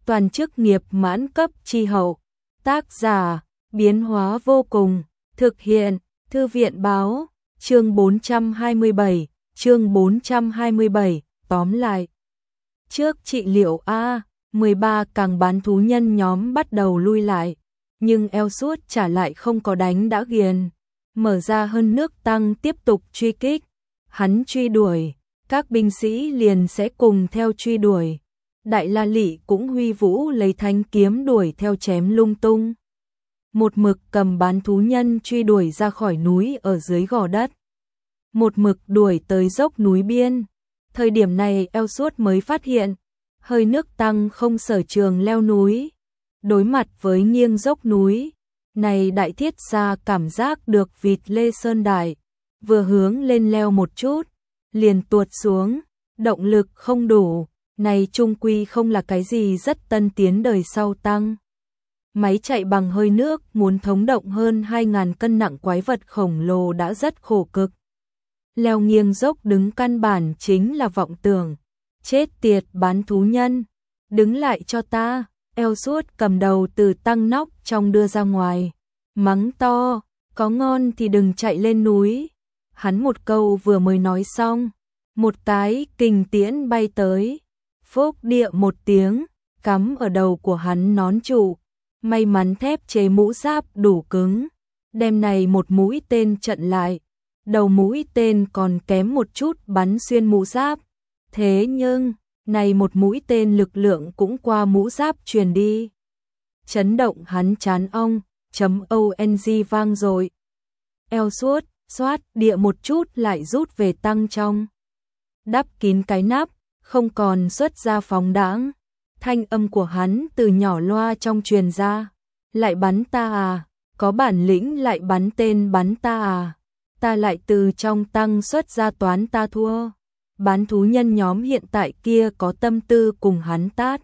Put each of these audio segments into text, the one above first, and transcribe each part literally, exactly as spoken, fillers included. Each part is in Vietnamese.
toàn chức nghiệp mãn cấp chi hậu. Tác giả, biến hóa vô cùng, thực hiện, Thư viện báo, chương bốn trăm hai mươi bảy, chương bốn trăm hai mươi bảy, tóm lại. Trước trị liệu A, mười ba càng bán thú nhân nhóm bắt đầu lui lại, nhưng eo suốt trả lại không có đánh đã ghiền, mở ra hơn nước tăng tiếp tục truy kích, hắn truy đuổi, các binh sĩ liền sẽ cùng theo truy đuổi. Đại La Lị cũng huy vũ lấy thanh kiếm đuổi theo chém lung tung. Một mực cầm bán thú nhân truy đuổi ra khỏi núi ở dưới gò đất. Một mực đuổi tới dốc núi biên. Thời điểm này eo suốt mới phát hiện, hơi nước tăng không sở trường leo núi. Đối mặt với nghiêng dốc núi, này đại thiết ra cảm giác được vịt lê sơn đại, vừa hướng lên leo một chút, liền tuột xuống, động lực không đủ, này trung quy không là cái gì rất tân tiến đời sau tăng. Máy chạy bằng hơi nước muốn thống động hơn hai nghìn cân nặng quái vật khổng lồ đã rất khổ cực. Leo nghiêng dốc đứng căn bản chính là vọng tưởng. Chết tiệt bán thú nhân, đứng lại cho ta. Eo suốt cầm đầu từ tăng nóc trong đưa ra ngoài, mắng to, có ngon thì đừng chạy lên núi. Hắn một câu vừa mới nói xong, một cái kình tiễn bay tới, phốc địa một tiếng, cắm ở đầu của hắn nón trụ. May mắn thép chế mũ giáp đủ cứng, đem này một mũi tên chặn lại, đầu mũi tên còn kém một chút bắn xuyên mũ giáp. Thế nhưng, này một mũi tên lực lượng cũng qua mũ giáp truyền đi. Chấn động hắn chán ong, chấm ông vang rồi. Eo suốt, xoát địa một chút lại rút về tăng trong. Đắp kín cái nắp, không còn xuất ra phóng đãng. Thanh âm của hắn từ nhỏ loa trong truyền ra. Lại bắn ta à, có bản lĩnh lại bắn tên bắn ta à. Ta lại từ trong tăng xuất ra toán ta thua. Bán thú nhân nhóm hiện tại kia có tâm tư cùng hắn tát.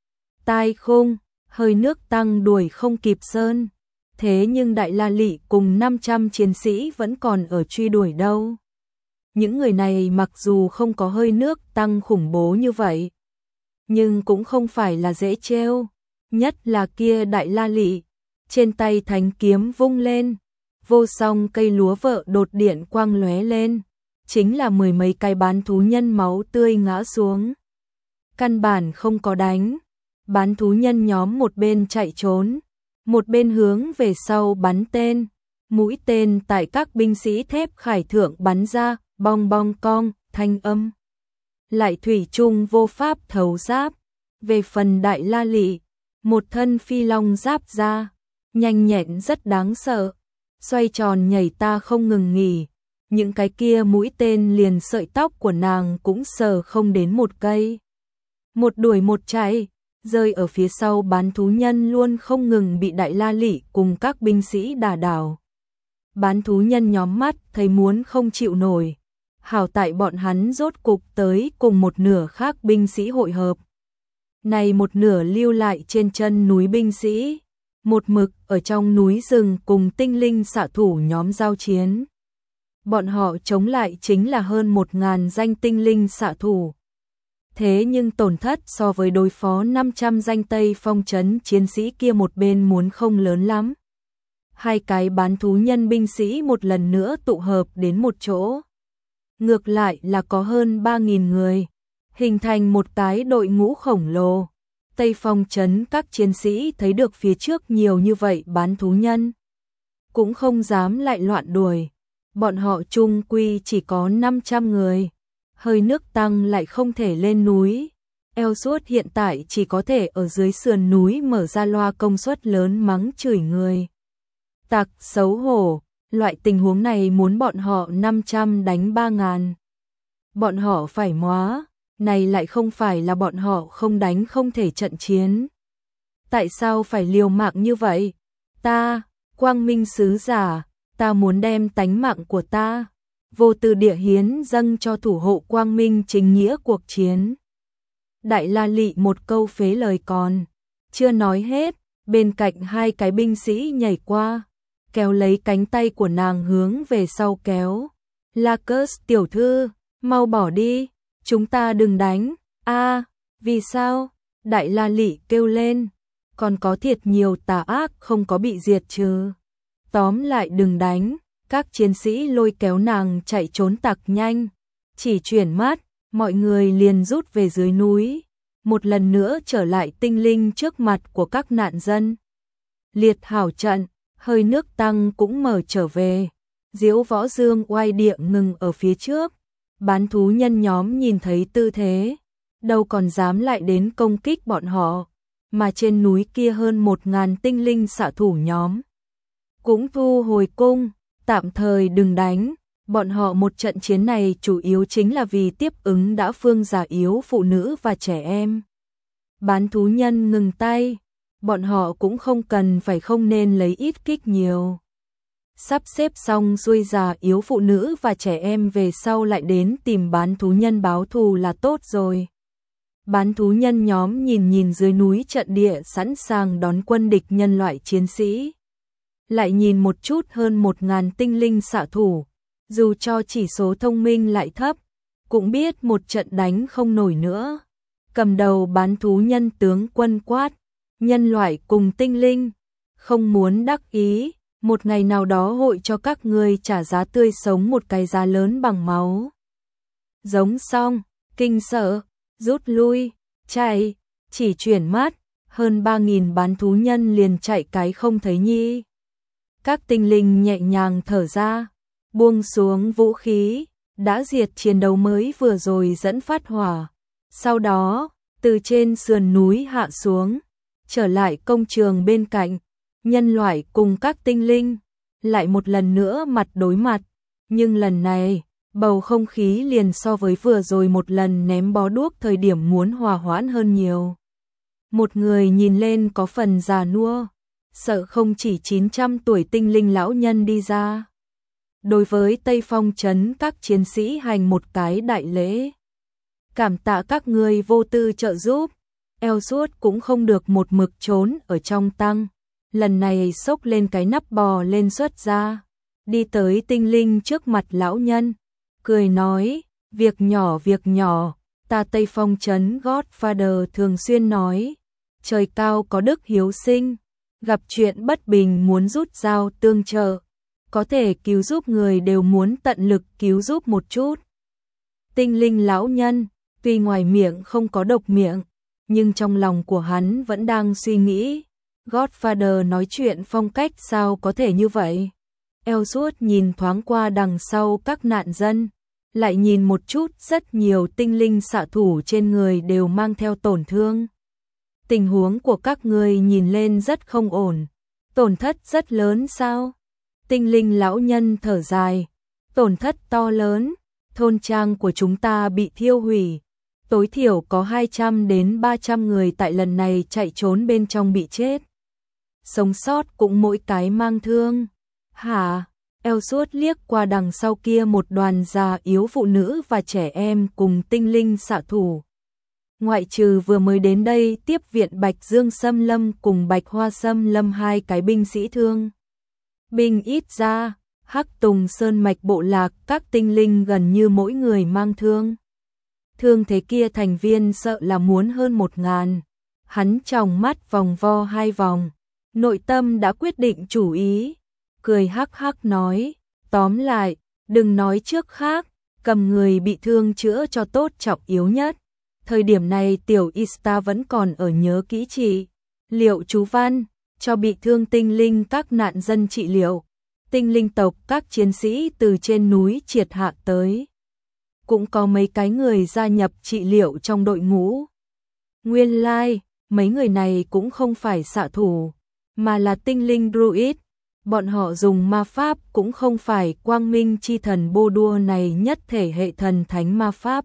Tai khung, hơi nước tăng đuổi không kịp sơn. Thế nhưng Đại La Lị cùng năm trăm chiến sĩ vẫn còn ở truy đuổi đâu. Những người này mặc dù không có hơi nước tăng khủng bố như vậy, nhưng cũng không phải là dễ trêu, nhất là kia Đại La Lị, trên tay thánh kiếm vung lên, vô song cây lúa vợ đột điện quang lóe lên, chính là mười mấy cái bán thú nhân máu tươi ngã xuống. Căn bản không có đánh, bán thú nhân nhóm một bên chạy trốn, một bên hướng về sau bắn tên, mũi tên tại các binh sĩ thép khải thượng bắn ra, bong bong cong, thanh âm. Lại thủy chung vô pháp thấu giáp. Về phần Đại La Lị, một thân phi long giáp ra, nhanh nhẹn rất đáng sợ, xoay tròn nhảy ta không ngừng nghỉ, những cái kia mũi tên liền sợi tóc của nàng cũng sờ không đến một cây. Một đuổi một chạy, rơi ở phía sau bán thú nhân luôn không ngừng bị Đại La Lị cùng các binh sĩ đả đảo. Bán thú nhân nhóm mắt thấy muốn không chịu nổi, hảo tại bọn hắn rốt cục tới cùng một nửa khác binh sĩ hội hợp. Này một nửa lưu lại trên chân núi binh sĩ, một mực ở trong núi rừng cùng tinh linh xạ thủ nhóm giao chiến. Bọn họ chống lại chính là hơn một ngàn danh tinh linh xạ thủ. Thế nhưng tổn thất so với đối phó năm trăm danh Tây Phong trấn chiến sĩ kia một bên muốn không lớn lắm. Hai cái bán thú nhân binh sĩ một lần nữa tụ hợp đến một chỗ. Ngược lại là có hơn ba nghìn người, hình thành một cái đội ngũ khổng lồ. Tây Phong trấn các chiến sĩ thấy được phía trước nhiều như vậy bán thú nhân, cũng không dám lại loạn đuổi. Bọn họ chung quy chỉ có năm trăm người, hơi nước tăng lại không thể lên núi. Eo suốt hiện tại chỉ có thể ở dưới sườn núi mở ra loa công suất lớn mắng chửi người. Tặc xấu hổ, loại tình huống này muốn bọn họ năm trăm đánh ba ngàn. Bọn họ phải móa, này lại không phải là bọn họ không đánh không thể trận chiến. Tại sao phải liều mạng như vậy? Ta, Quang Minh sứ giả, ta muốn đem tánh mạng của ta vô tư địa hiến dâng cho thủ hộ Quang Minh chính nghĩa cuộc chiến. Đại La Lị một câu phế lời còn chưa nói hết, bên cạnh hai cái binh sĩ nhảy qua, kéo lấy cánh tay của nàng hướng về sau kéo. Lacus tiểu thư, mau bỏ đi, chúng ta đừng đánh. A, vì sao? Đại La Lị kêu lên, còn có thiệt nhiều tà ác không có bị diệt trừ. Tóm lại đừng đánh, các chiến sĩ lôi kéo nàng chạy trốn tặc nhanh. Chỉ chuyển mắt, mọi người liền rút về dưới núi, một lần nữa trở lại tinh linh trước mặt của các nạn dân. Liệt hảo trận, hơi nước tăng cũng mở trở về. Diễu Võ Dương oai địa ngừng ở phía trước. Bán thú nhân nhóm nhìn thấy tư thế, đâu còn dám lại đến công kích bọn họ, mà trên núi kia hơn một ngàn tinh linh xạ thủ nhóm cũng thu hồi cung, tạm thời đừng đánh. Bọn họ một trận chiến này chủ yếu chính là vì tiếp ứng đã phương già yếu, phụ nữ và trẻ em. Bán thú nhân ngừng tay, bọn họ cũng không cần phải không nên lấy ít kích nhiều. Sắp xếp xong xuôi già yếu, phụ nữ và trẻ em về sau lại đến tìm bán thú nhân báo thù là tốt rồi. Bán thú nhân nhóm nhìn nhìn dưới núi trận địa sẵn sàng đón quân địch nhân loại chiến sĩ. Lại nhìn một chút hơn một ngàn tinh linh xạ thủ, dù cho chỉ số thông minh lại thấp, cũng biết một trận đánh không nổi nữa. Cầm đầu bán thú nhân tướng quân quát, nhân loại cùng tinh linh, không muốn đắc ý, một ngày nào đó hội cho các ngươi trả giá tươi sống, một cái giá lớn bằng máu. Giống xong, kinh sợ, rút lui, chạy, chỉ chuyển mắt, hơn ba nghìn bán thú nhân liền chạy cái không thấy nhi. Các tinh linh nhẹ nhàng thở ra, buông xuống vũ khí, đã diệt chiến đấu mới vừa rồi dẫn phát hỏa. Sau đó, từ trên sườn núi hạ xuống, trở lại công trường bên cạnh, nhân loại cùng các tinh linh, lại một lần nữa mặt đối mặt. Nhưng lần này, bầu không khí liền so với vừa rồi một lần ném bó đuốc thời điểm muốn hòa hoãn hơn nhiều. Một người nhìn lên có phần già nua, sợ không chỉ chín trăm tuổi tinh linh lão nhân đi ra. Đối với Tây Phong trấn các chiến sĩ hành một cái đại lễ. Cảm tạ các ngươi vô tư trợ giúp, eo suốt cũng không được một mực trốn ở trong tăng. Lần này xốc lên cái nắp bò lên xuất ra, đi tới tinh linh trước mặt lão nhân, cười nói, việc nhỏ việc nhỏ, ta Tây Phong trấn Godfather thường xuyên nói, trời cao có đức hiếu sinh, gặp chuyện bất bình muốn rút dao tương trợ, có thể cứu giúp người đều muốn tận lực cứu giúp một chút. Tinh linh lão nhân, tuy ngoài miệng không có độc miệng, nhưng trong lòng của hắn vẫn đang suy nghĩ, Godfather nói chuyện phong cách sao có thể như vậy. Elsuốt nhìn thoáng qua đằng sau các nạn dân, lại nhìn một chút rất nhiều tinh linh xạ thủ trên người đều mang theo tổn thương. Tình huống của các ngươi nhìn lên rất không ổn, tổn thất rất lớn sao? Tinh linh lão nhân thở dài, tổn thất to lớn, thôn trang của chúng ta bị thiêu hủy, tối thiểu có hai trăm đến ba trăm người tại lần này chạy trốn bên trong bị chết. Sống sót cũng mỗi cái mang thương. Hả? Elsuốt liếc qua đằng sau kia một đoàn già yếu, phụ nữ và trẻ em cùng tinh linh xạ thủ. Ngoại trừ vừa mới đến đây tiếp viện Bạch Dương Sâm Lâm cùng Bạch Hoa Sâm Lâm hai cái binh sĩ thương binh ít ra, Hắc Tùng Sơn mạch bộ lạc các tinh linh gần như mỗi người mang thương. Thương thế kia thành viên sợ là muốn hơn một ngàn. Hắn tròng mắt vòng vo hai vòng, nội tâm đã quyết định chủ ý, cười hắc hắc nói, tóm lại, đừng nói trước khác, cầm người bị thương chữa cho tốt trọng yếu nhất. Thời điểm này tiểu Ista vẫn còn ở nhớ kỹ trị liệu chú văn, cho bị thương tinh linh các nạn dân trị liệu. Tinh linh tộc các chiến sĩ từ trên núi triệt hạ tới. Cũng có mấy cái người gia nhập trị liệu trong đội ngũ. Nguyên lai, like, mấy người này cũng không phải xạ thủ, mà là tinh linh druid. Bọn họ dùng ma pháp cũng không phải quang minh chi thần bô đua này nhất thể hệ thần thánh ma pháp,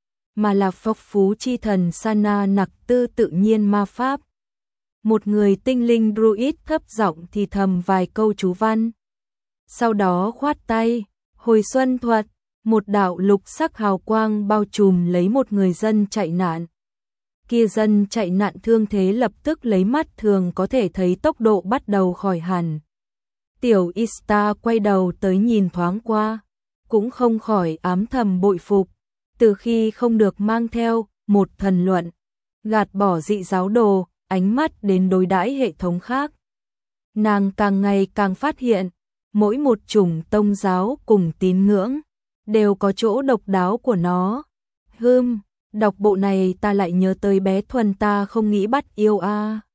mà là phốc phú chi thần Sana nặc tư tự nhiên ma pháp. Một người tinh linh druid thấp giọng thì thầm vài câu chú văn. Sau đó khoát tay, hồi xuân thuật, một đạo lục sắc hào quang bao trùm lấy một người dân chạy nạn. Kia dân chạy nạn thương thế lập tức lấy mắt thường có thể thấy tốc độ bắt đầu khỏi hẳn. Tiểu Ista quay đầu tới nhìn thoáng qua, cũng không khỏi ám thầm bội phục, từ khi không được mang theo một thần luận, gạt bỏ dị giáo đồ, ánh mắt đến đối đãi hệ thống khác. Nàng càng ngày càng phát hiện, mỗi một chủng tông giáo cùng tín ngưỡng đều có chỗ độc đáo của nó. Hừm, đọc bộ này ta lại nhớ tới bé Thuần ta không nghĩ bắt yêu a.